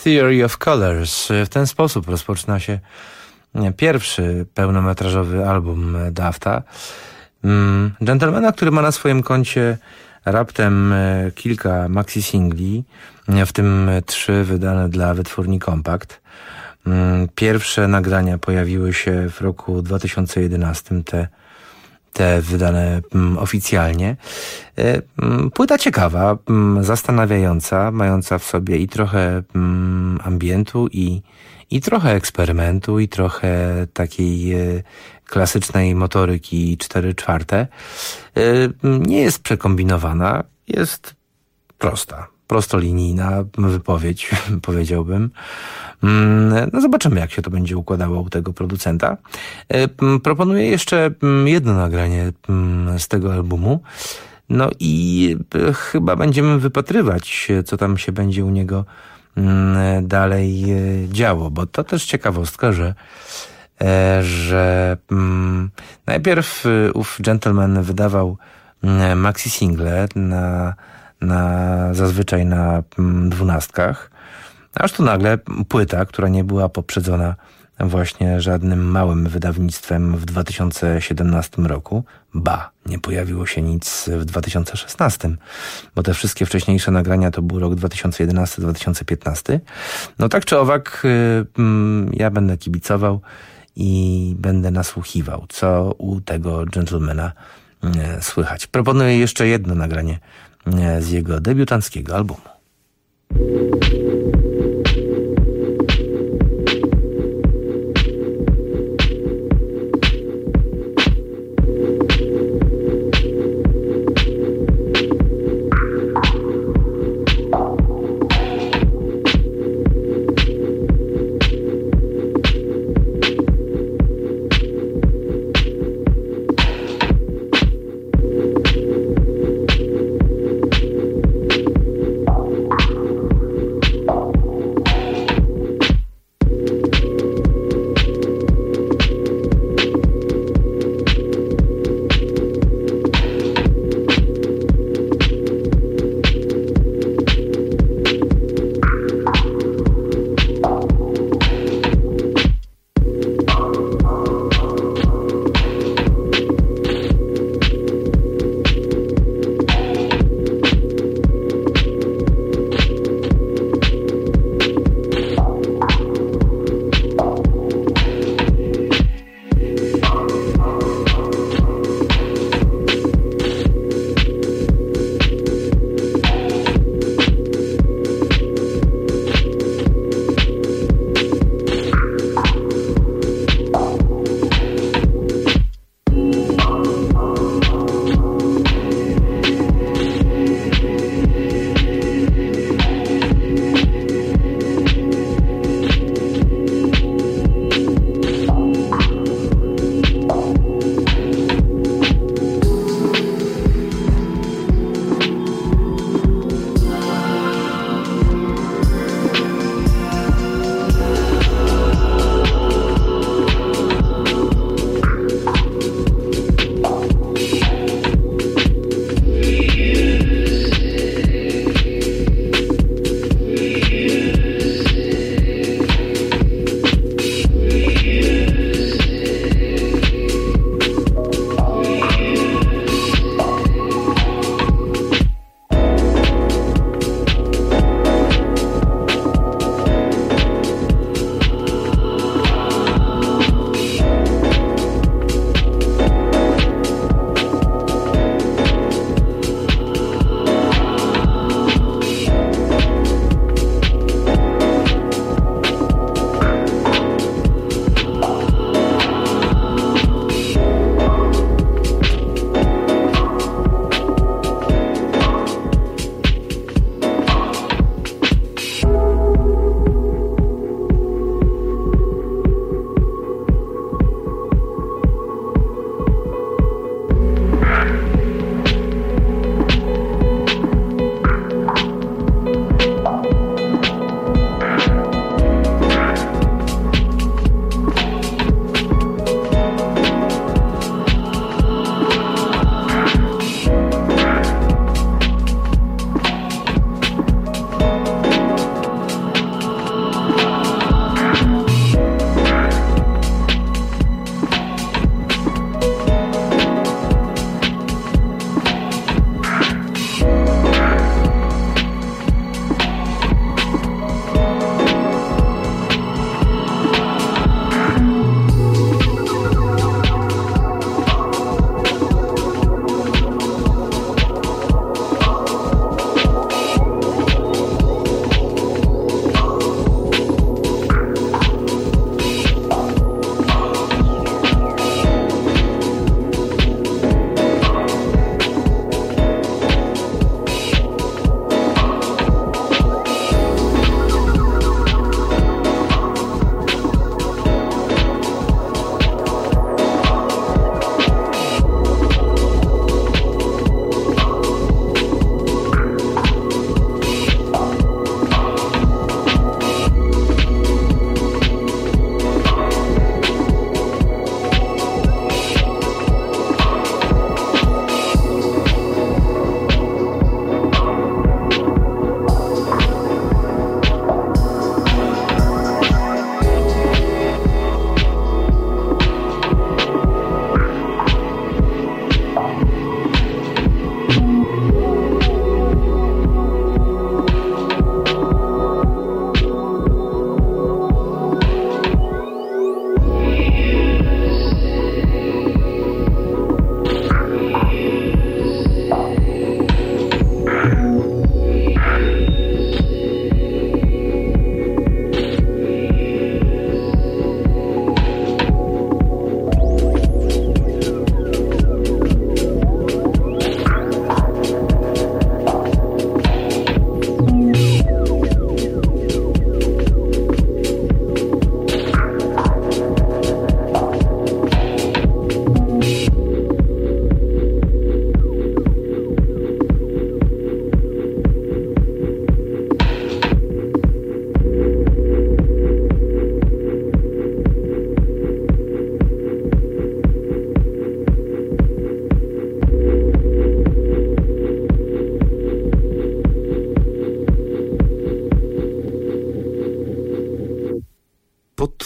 Theory of Colors. W ten sposób rozpoczyna się pierwszy pełnometrażowy album Dafta. Gentlemana, który ma na swoim koncie raptem kilka maxi-singli, w tym 3 wydane dla wytwórni Compact. Pierwsze nagrania pojawiły się w roku 2011, te wydane oficjalnie. Płyta ciekawa, zastanawiająca, mająca w sobie i trochę ambientu, i trochę eksperymentu, i trochę takiej klasycznej motoryki 4/4. Nie jest przekombinowana, jest prosta, prostolinijna wypowiedź, powiedziałbym. No zobaczymy, jak się to będzie układało u tego producenta. Proponuję jeszcze jedno nagranie z tego albumu. No i chyba będziemy wypatrywać, co tam się będzie u niego dalej działo, bo to też ciekawostka, że najpierw ów gentleman wydawał maxi single zazwyczaj na 12, aż tu nagle płyta, która nie była poprzedzona właśnie żadnym małym wydawnictwem w 2017 roku. Nie pojawiło się nic w 2016, bo te wszystkie wcześniejsze nagrania to był rok 2011-2015. No tak czy owak, ja będę kibicował i będę nasłuchiwał, co u tego gentlemana słychać. Proponuję jeszcze jedno nagranie z jego debiutanckiego albumu.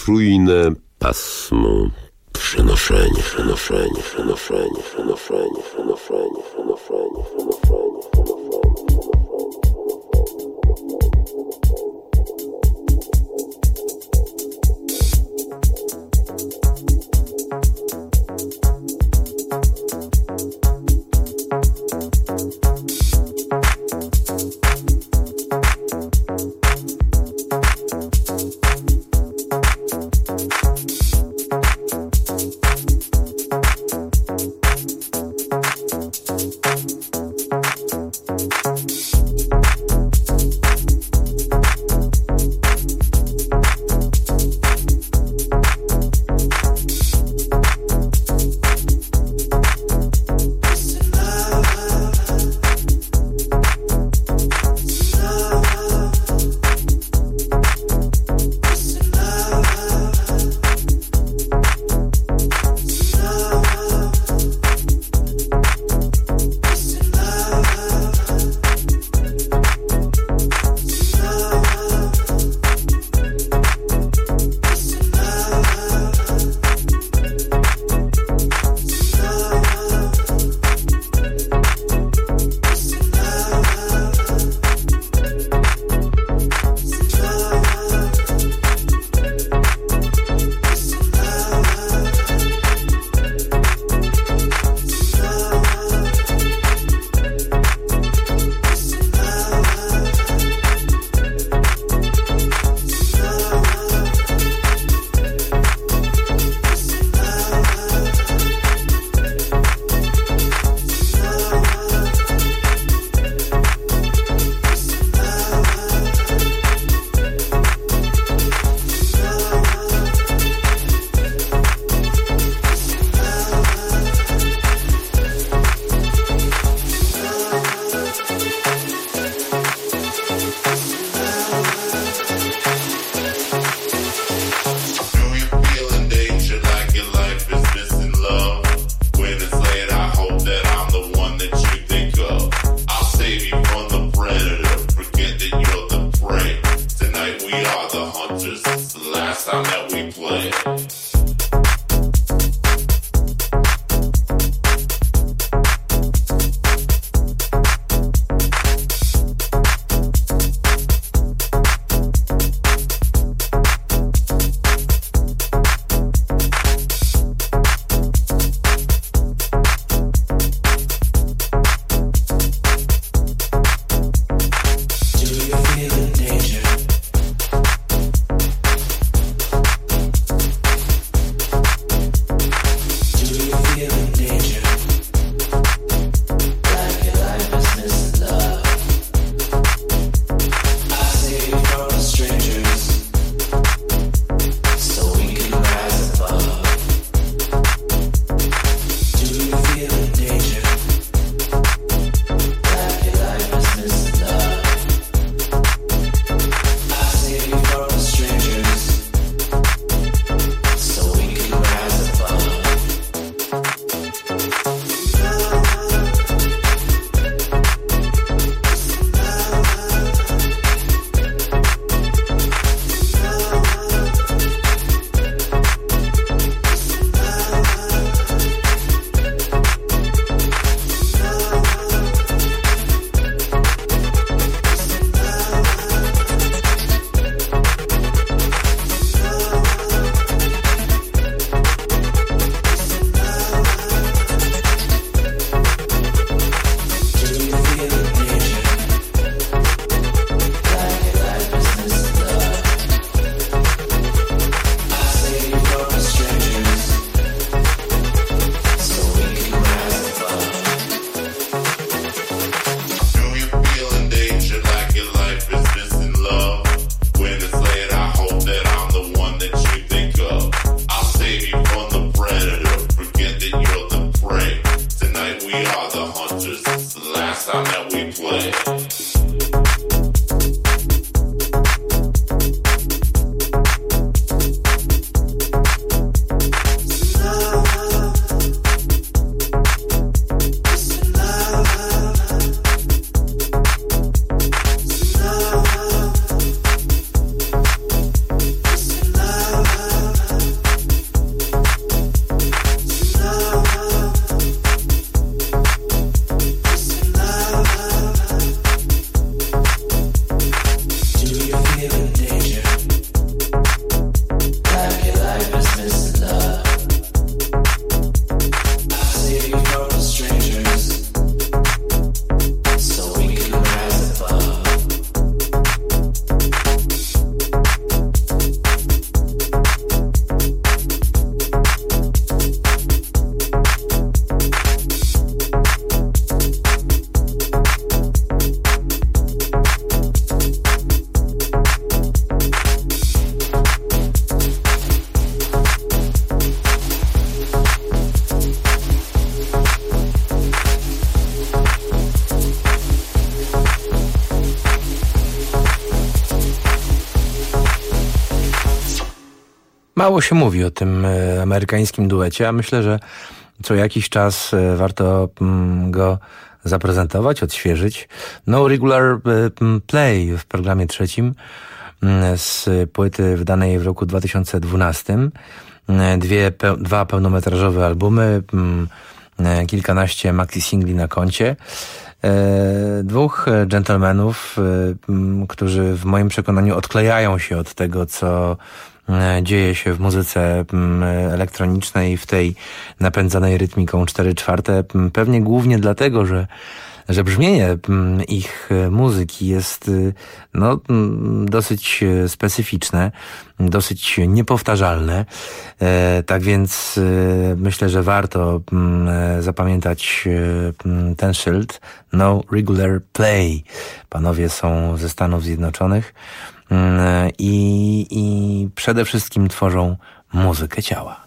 czujne pasmo. Przenoszenie, przenoszenie, przenoszenie, przenoszenie, przenoszenie, przenoszenie, przenoszenie, przenoszenie. Mało się mówi o tym amerykańskim duecie, a myślę, że co jakiś czas warto go zaprezentować, odświeżyć. No Regular Play w programie trzecim z płyty wydanej w roku 2012. Dwa pełnometrażowe albumy, kilkanaście maxi-singli na koncie. Dwóch dżentelmenów, którzy w moim przekonaniu odklejają się od tego, co dzieje się w muzyce elektronicznej, w tej napędzanej rytmiką 4/4. Pewnie głównie dlatego, że brzmienie ich muzyki jest dosyć specyficzne, dosyć niepowtarzalne. Tak więc myślę, że warto zapamiętać ten szyld. No Regular Play. Panowie są ze Stanów Zjednoczonych i przede wszystkim tworzą muzykę ciała.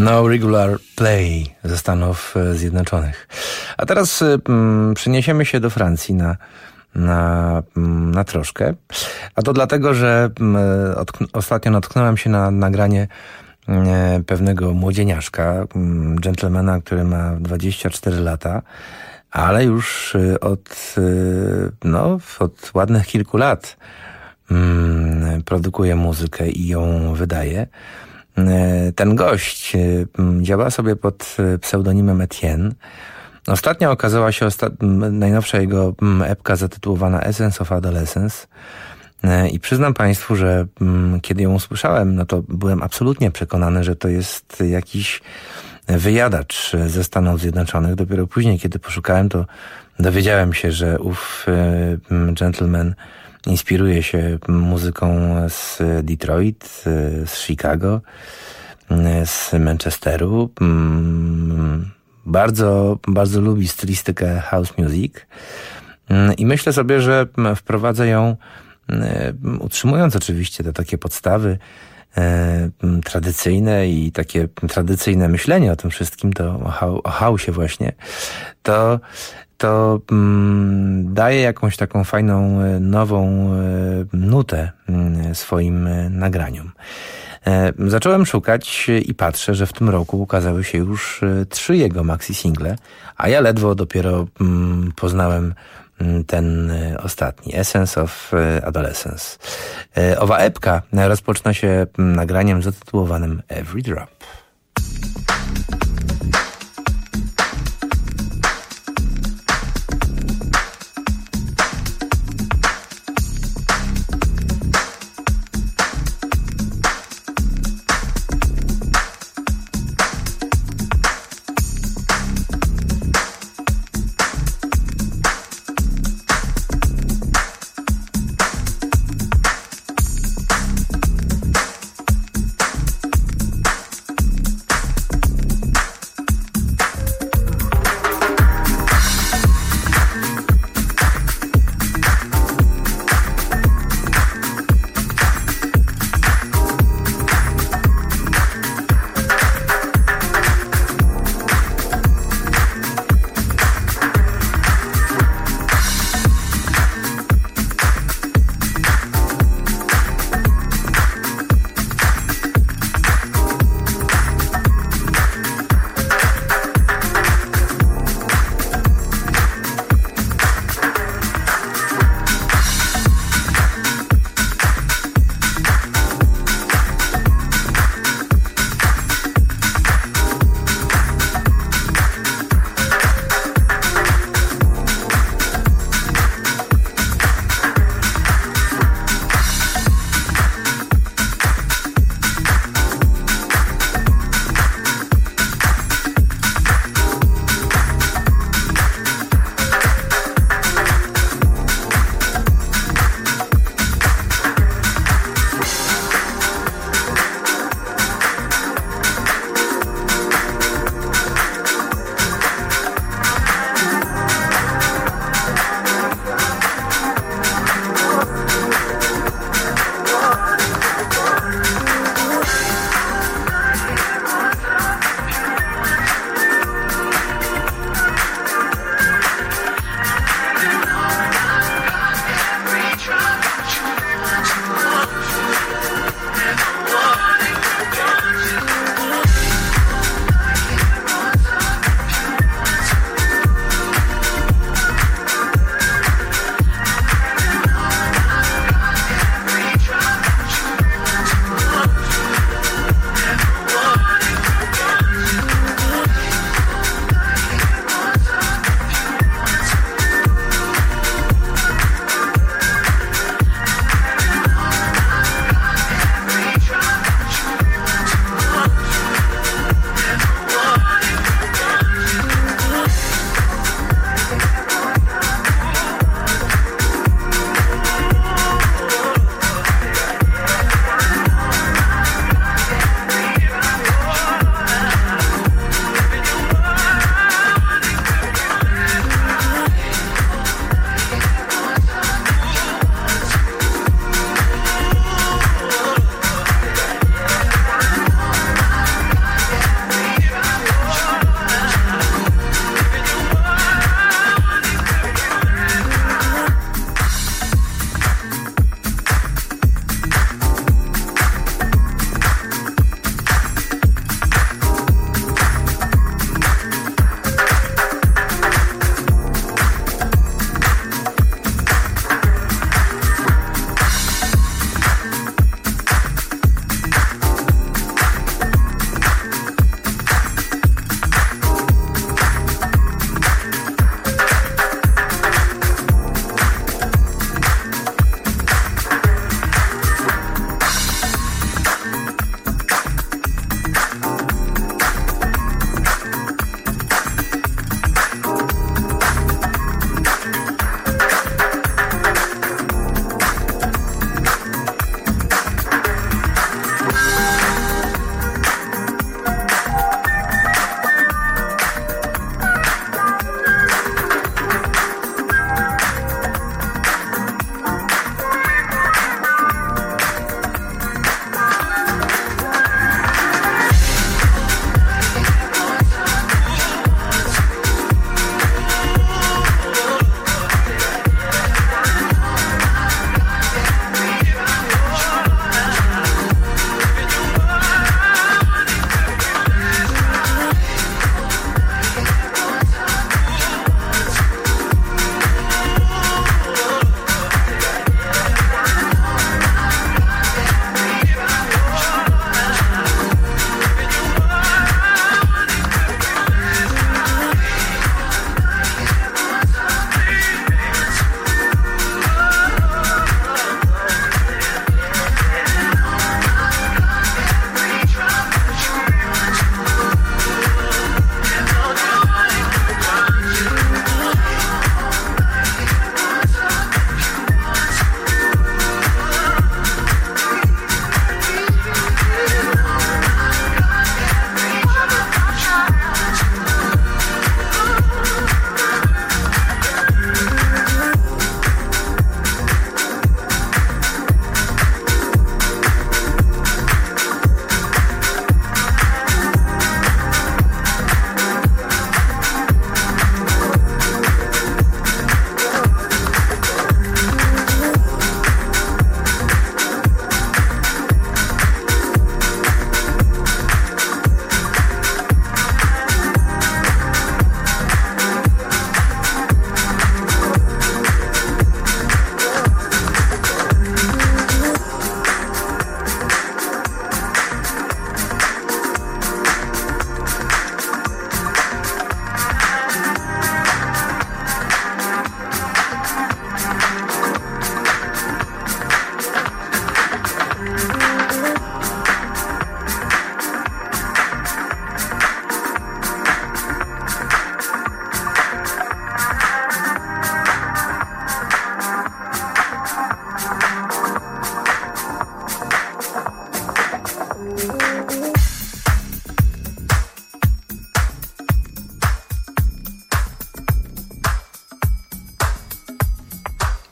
No Regular Play ze Stanów Zjednoczonych. A teraz przeniesiemy się do Francji na troszkę. A to dlatego, że ostatnio natknąłem się na nagranie pewnego młodzieniaszka, dżentelmena, który ma 24 lata, ale już od ładnych kilku lat produkuje muzykę i ją wydaje. Ten gość działa sobie pod pseudonimem Etienne. Ostatnio okazała się najnowsza jego epka zatytułowana Essence of Adolescence. I przyznam Państwu, że kiedy ją usłyszałem, no to byłem absolutnie przekonany, że to jest jakiś wyjadacz ze Stanów Zjednoczonych. Dopiero później, kiedy poszukałem, to dowiedziałem się, że ów gentleman inspiruje się muzyką z Detroit, z Chicago, z Manchesteru. Bardzo, bardzo lubi stylistykę house music i myślę sobie, że wprowadza ją, utrzymując oczywiście te takie podstawy tradycyjne i takie tradycyjne myślenie o tym wszystkim, to o house'ie właśnie, to daje jakąś taką fajną, nową nutę swoim nagraniom. Zacząłem szukać i patrzę, że w tym roku ukazały się już 3 jego maxi-single, a ja ledwo dopiero poznałem ten ostatni, Essence of Adolescence. Owa epka rozpoczyna się nagraniem zatytułowanym Every Drop.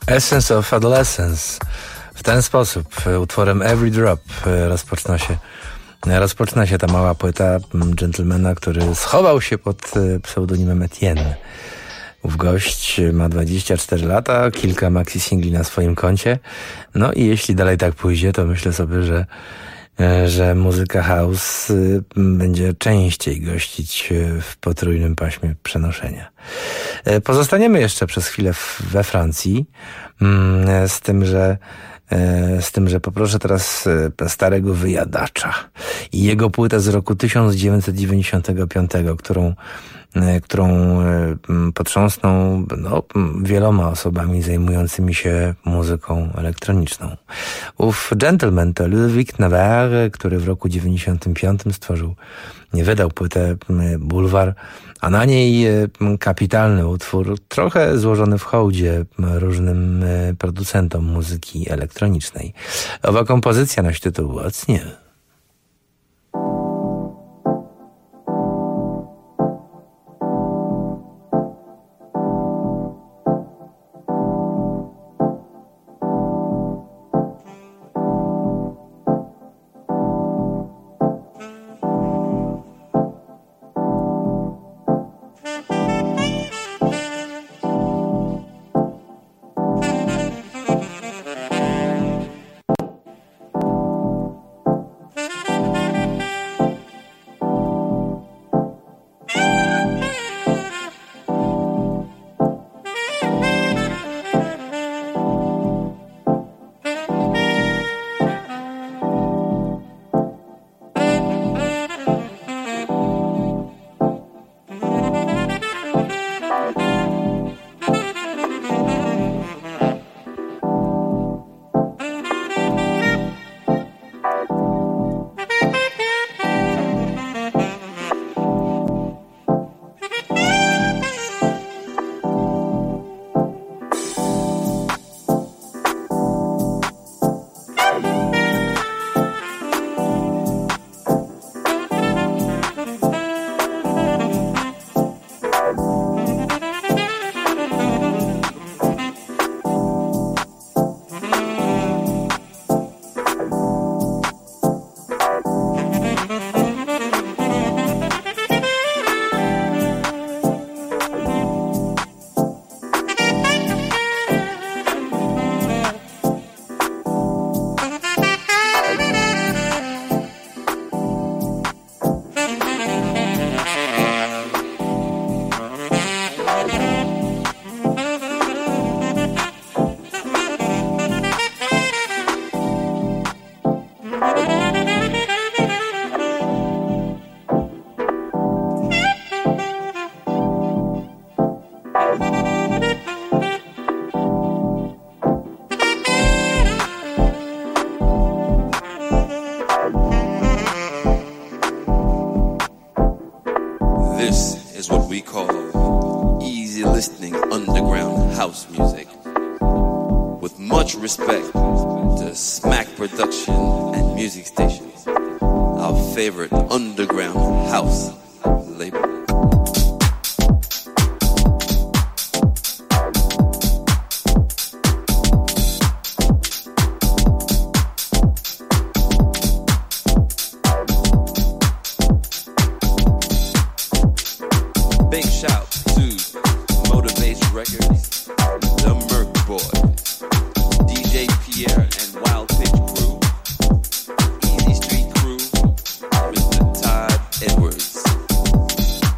Essence of Adolescence. W ten sposób utworem Every Drop rozpoczyna się ta mała płyta Gentlemana, który schował się pod pseudonimem Etienne. Ów gość ma 24 lata, kilka maxi singli na swoim koncie. No i jeśli dalej tak pójdzie, to myślę sobie, że muzyka house będzie częściej gościć w potrójnym paśmie przenoszenia. Pozostaniemy jeszcze przez chwilę we Francji, z tym, że poproszę teraz starego wyjadacza i jego płytę z roku 1995, którą potrząsnął wieloma osobami zajmującymi się muzyką elektroniczną. Ów gentleman to Ludovic Navarre, który w roku 95 wydał płytę Boulevard, a na niej kapitalny utwór, trochę złożony w hołdzie różnym producentom muzyki elektronicznej. Owa kompozycja nosi tytuł What's New? Respect to Smack Production and Music Stations, our favorite underground house label. Big shout to Motivate Records, The Merc Boys, DJ Pierre and Wild Pitch Crew, Easy Street Crew, Mr. Todd Edwards.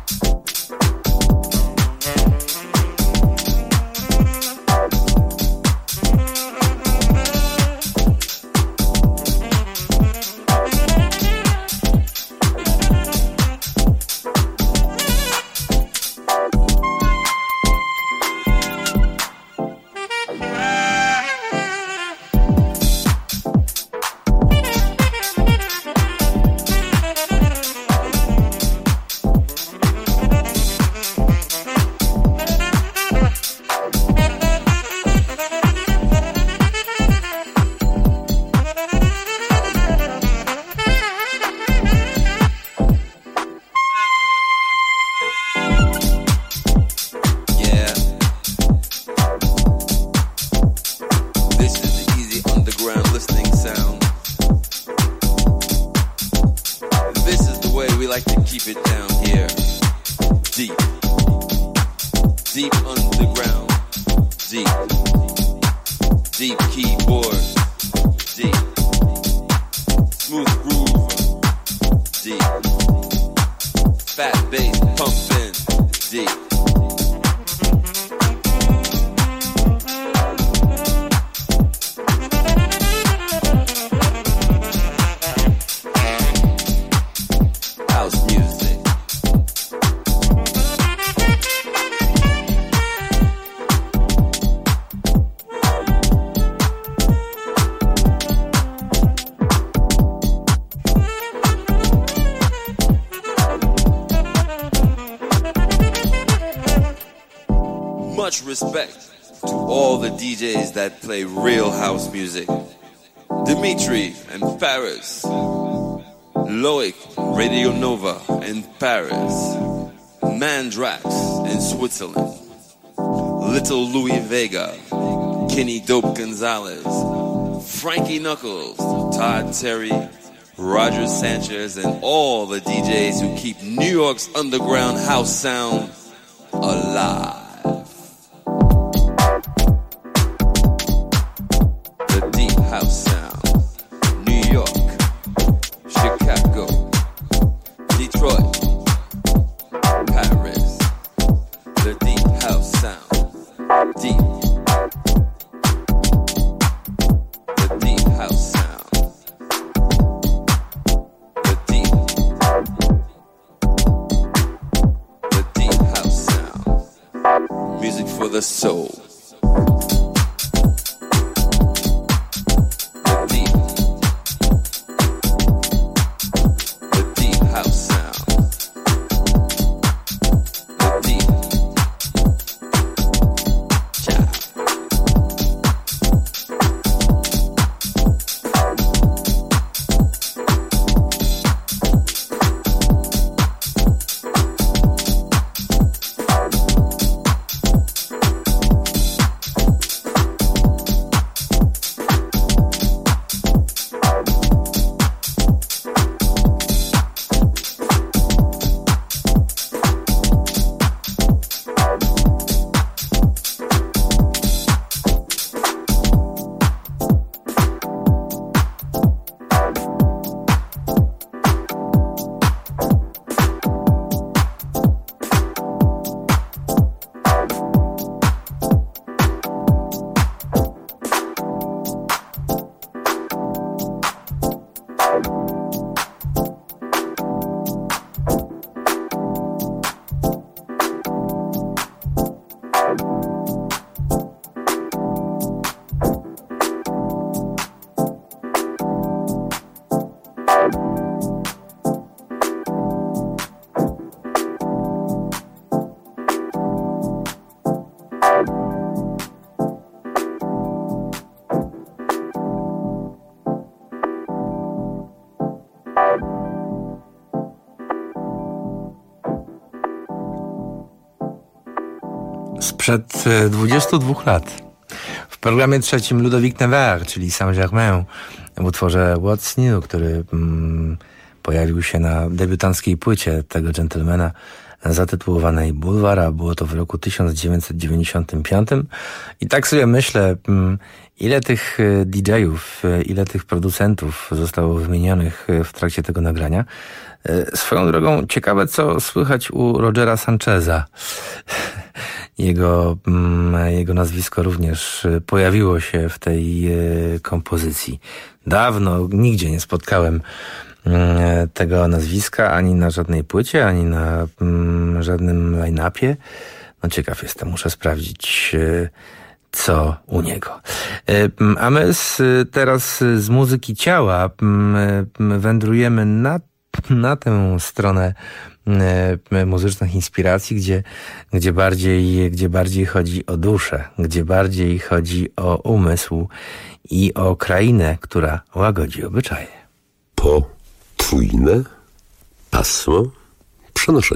we like to keep it down here. Deep. Deep underground. Deep. Deep keyboard. Deep. Smooth groove. Deep. Fat bass pumping. Deep. Much respect to all the DJs that play real house music. Dimitri and Paris. Loic, Radio Nova in Paris. Mandrax in Switzerland. Little Louis Vega. Kenny Dope Gonzalez. Frankie Knuckles. Todd Terry. Roger Sanchez and all the DJs who keep New York's underground house sound alive. House sound. New York, Chicago, Detroit, Paris. The deep house sound. Deep. The deep house sound. The deep. The deep house sound. Music for the soul. Sprzed 22 lat w programie trzecim Ludovic Nevers, czyli Saint-Germain, w utworze What's New, który pojawił się na debiutanckiej płycie tego dżentelmena zatytułowanej Bulwara. Było to w roku 1995. I tak sobie myślę, ile tych DJ-ów, ile tych producentów zostało wymienionych w trakcie tego nagrania. Swoją drogą ciekawe, co słychać u Rogera Sancheza. Jego nazwisko również pojawiło się w tej kompozycji. Dawno nigdzie nie spotkałem tego nazwiska, ani na żadnej płycie, ani na żadnym line-upie. No ciekaw jestem, muszę sprawdzić, co u niego. A my teraz z muzyki ciała wędrujemy na tę stronę muzycznych inspiracji, gdzie bardziej chodzi o duszę, gdzie bardziej chodzi o umysł i o krainę, która łagodzi obyczaje. Potrójne pasmo przenoszenia.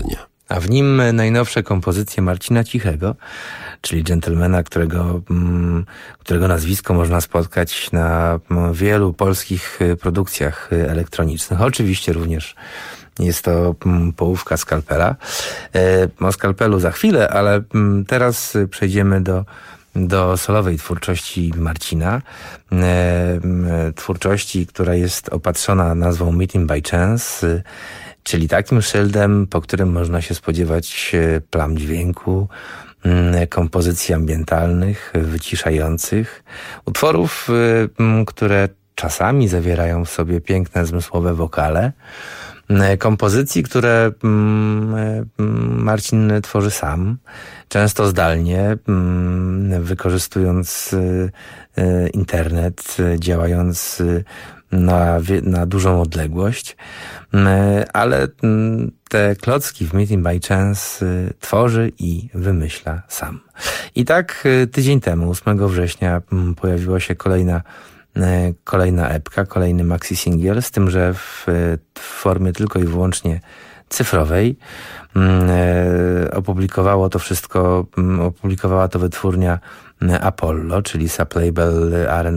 a w nim najnowsze kompozycje Marcina Cichego, czyli dżentelmena, którego nazwisko można spotkać na wielu polskich produkcjach elektronicznych. Oczywiście również jest to połówka Skalpela. O Skalpelu za chwilę, ale teraz przejdziemy do solowej twórczości Marcina. Twórczości, która jest opatrzona nazwą Meeting by Chance, czyli takim szyldem, po którym można się spodziewać plam dźwięku, kompozycji ambientalnych, wyciszających, utworów, które czasami zawierają w sobie piękne, zmysłowe wokale, kompozycji, które Marcin tworzy sam, często zdalnie, wykorzystując internet, działając na dużą odległość, ale te klocki w Meeting by Chance tworzy i wymyśla sam. I tak tydzień temu, 8 września, pojawiła się kolejna epka, kolejny maxi singiel, z tym, że w formie tylko i wyłącznie cyfrowej. Opublikowała to wytwórnia Apollo, czyli sublabel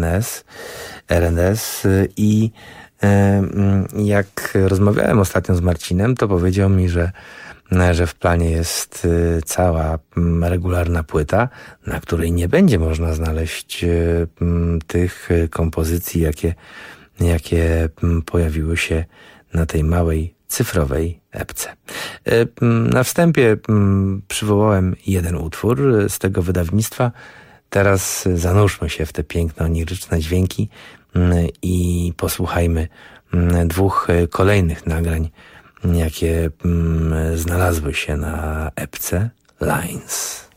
RNS i jak rozmawiałem ostatnio z Marcinem, to powiedział mi, że w planie jest cała regularna płyta, na której nie będzie można znaleźć tych kompozycji, jakie pojawiły się na tej małej cyfrowej epce. Na wstępie przywołałem jeden utwór z tego wydawnictwa. Teraz zanurzmy się w te piękne, oniryczne dźwięki i posłuchajmy 2 kolejnych nagrań, jakie znalazły się na epce Lines.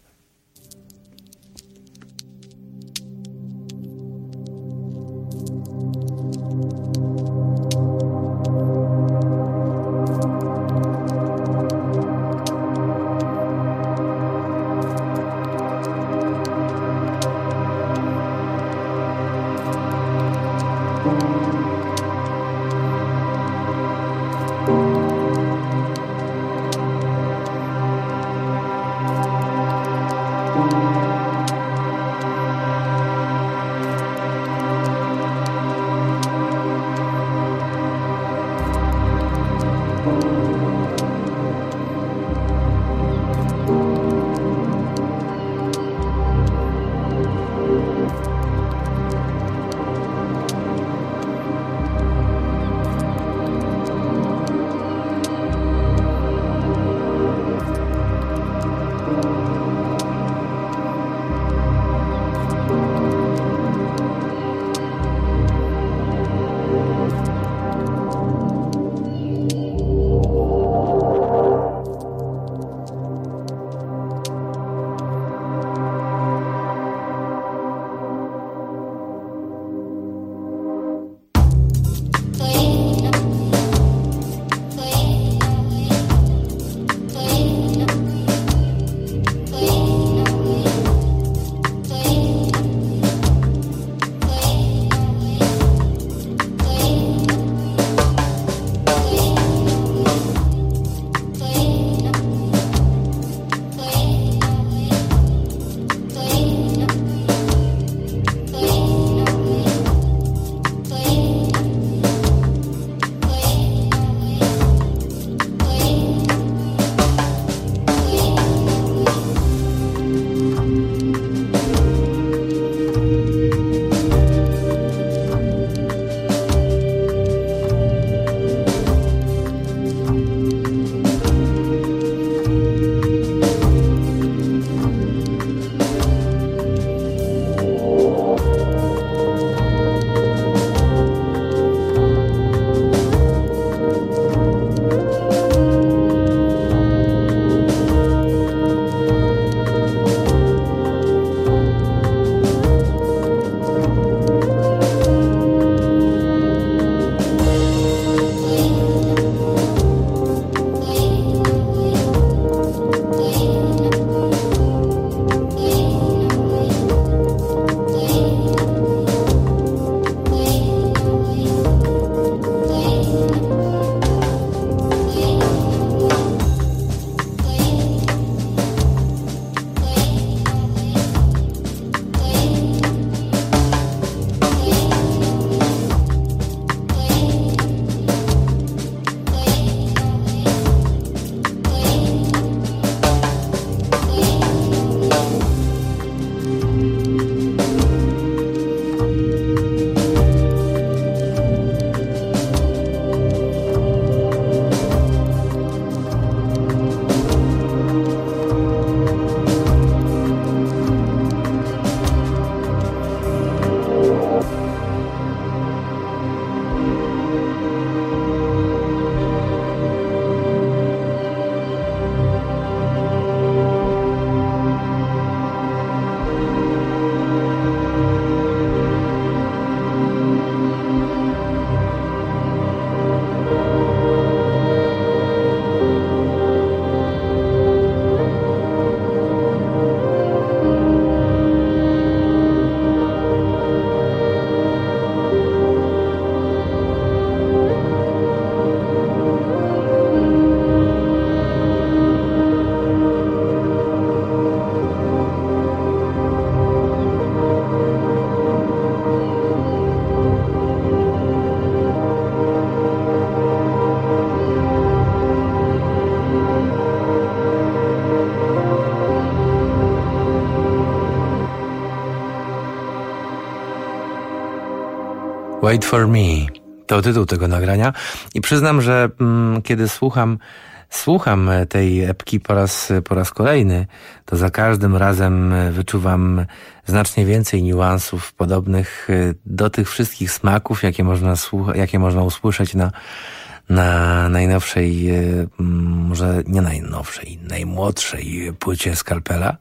Wait for me. To tytuł tego nagrania i przyznam, że kiedy słucham tej epki po raz kolejny, to za każdym razem wyczuwam znacznie więcej niuansów podobnych do tych wszystkich smaków, jakie można usłyszeć na najnowszej, może nie najnowszej, najmłodszej płycie Skalpela.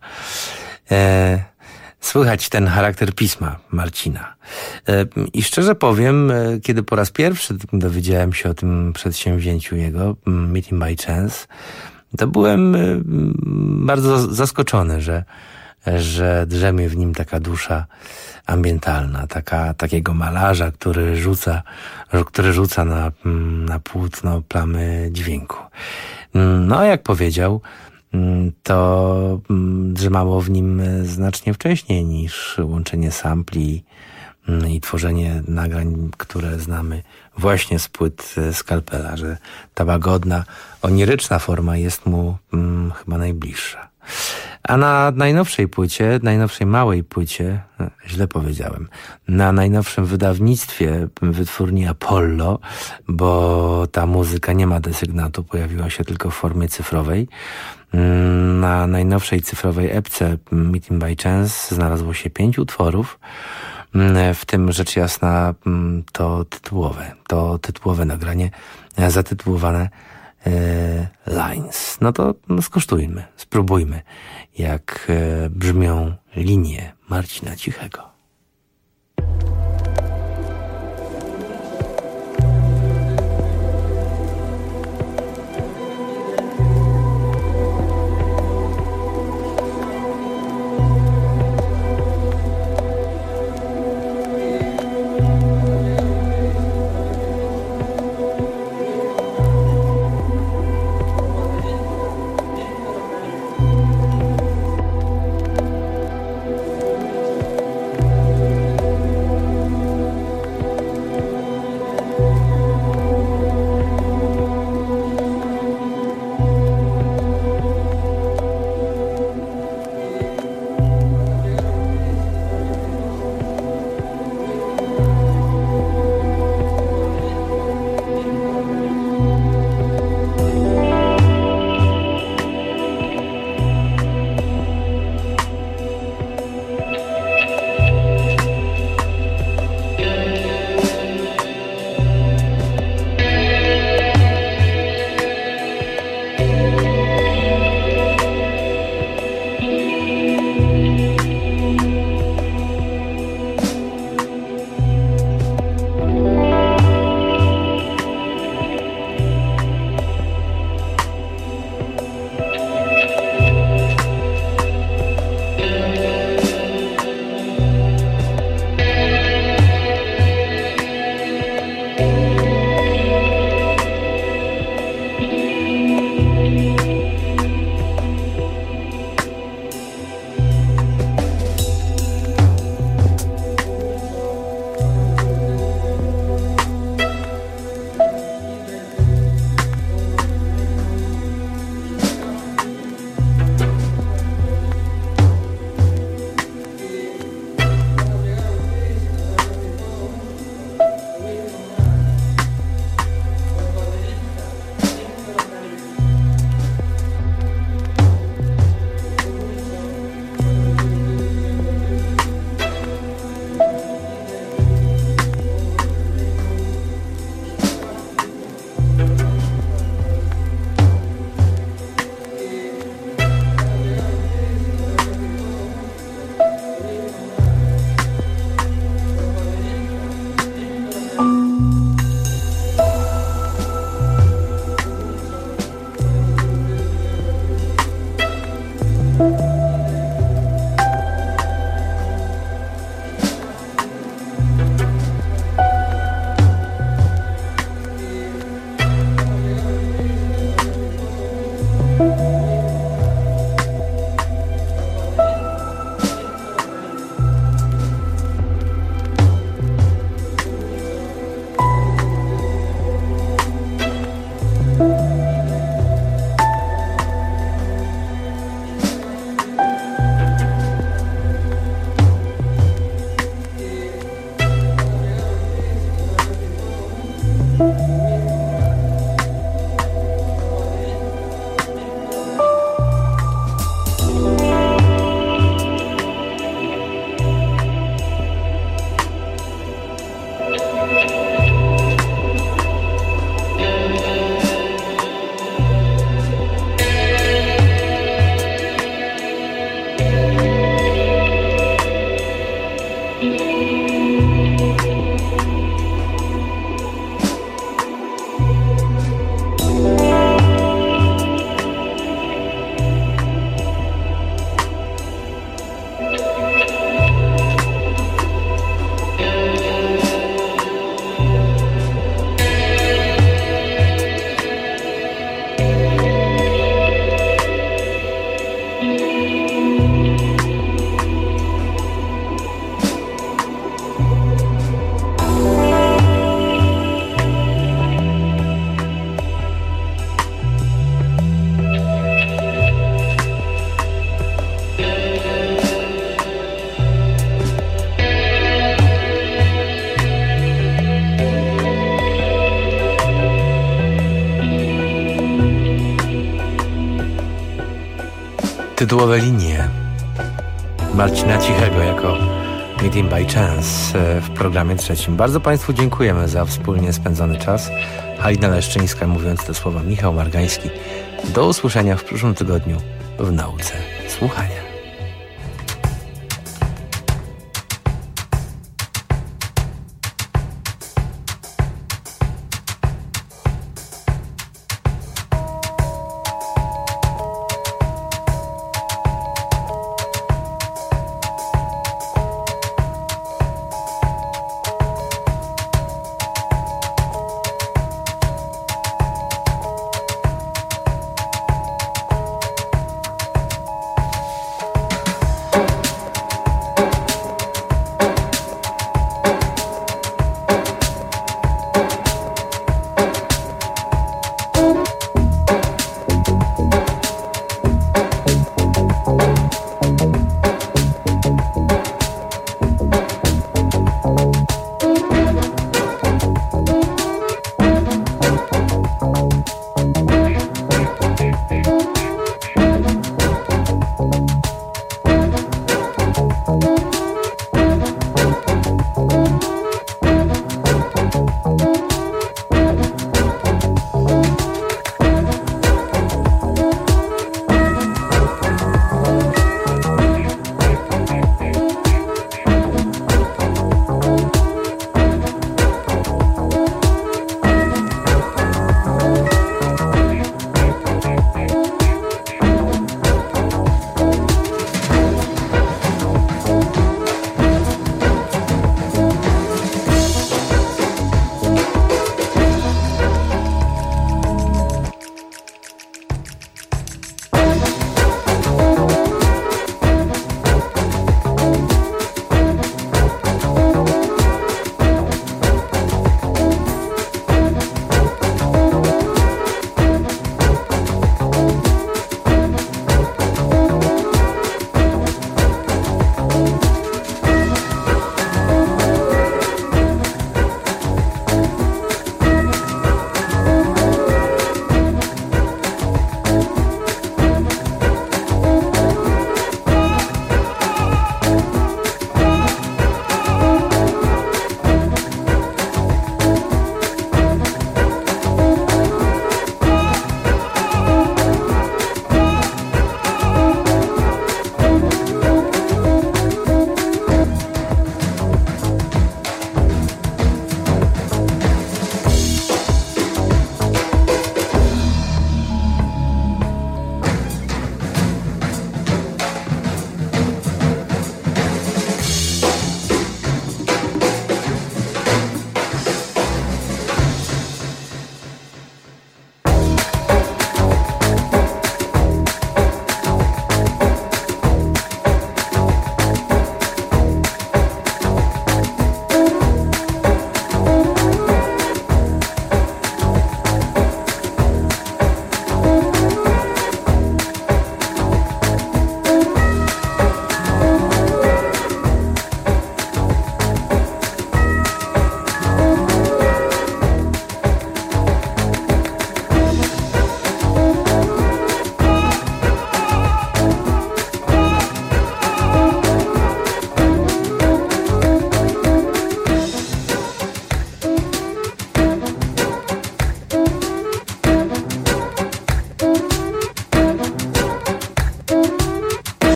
Słychać ten charakter pisma Marcina. I szczerze powiem, kiedy po raz pierwszy dowiedziałem się o tym przedsięwzięciu jego, Meeting by Chance, to byłem bardzo zaskoczony, że drzemie w nim taka dusza ambientalna, takiego malarza, który rzuca na płótno plamy dźwięku. No, jak powiedział, to drzemało w nim znacznie wcześniej niż łączenie sampli i tworzenie nagrań, które znamy właśnie z płyt Skalpela, że ta łagodna, oniryczna forma jest mu chyba najbliższa. A na najnowszej płycie, najnowszej małej płycie, źle powiedziałem, na najnowszym wydawnictwie wytwórni Apollo, bo ta muzyka nie ma desygnatu, pojawiła się tylko w formie cyfrowej. Na najnowszej cyfrowej epce Meeting by Chance znalazło się 5 utworów, w tym rzecz jasna to tytułowe nagranie zatytułowane Lines. No to skosztujmy, spróbujmy, jak brzmią linie Marcina Cichego. tytułowe linie Marcina Cichego jako Meeting by Chance w programie trzecim. Bardzo Państwu dziękujemy za wspólnie spędzony czas. Halina Leszczyńska, mówiąc te słowa, Michał Margański. Do usłyszenia w przyszłym tygodniu w Nauce Słuchania.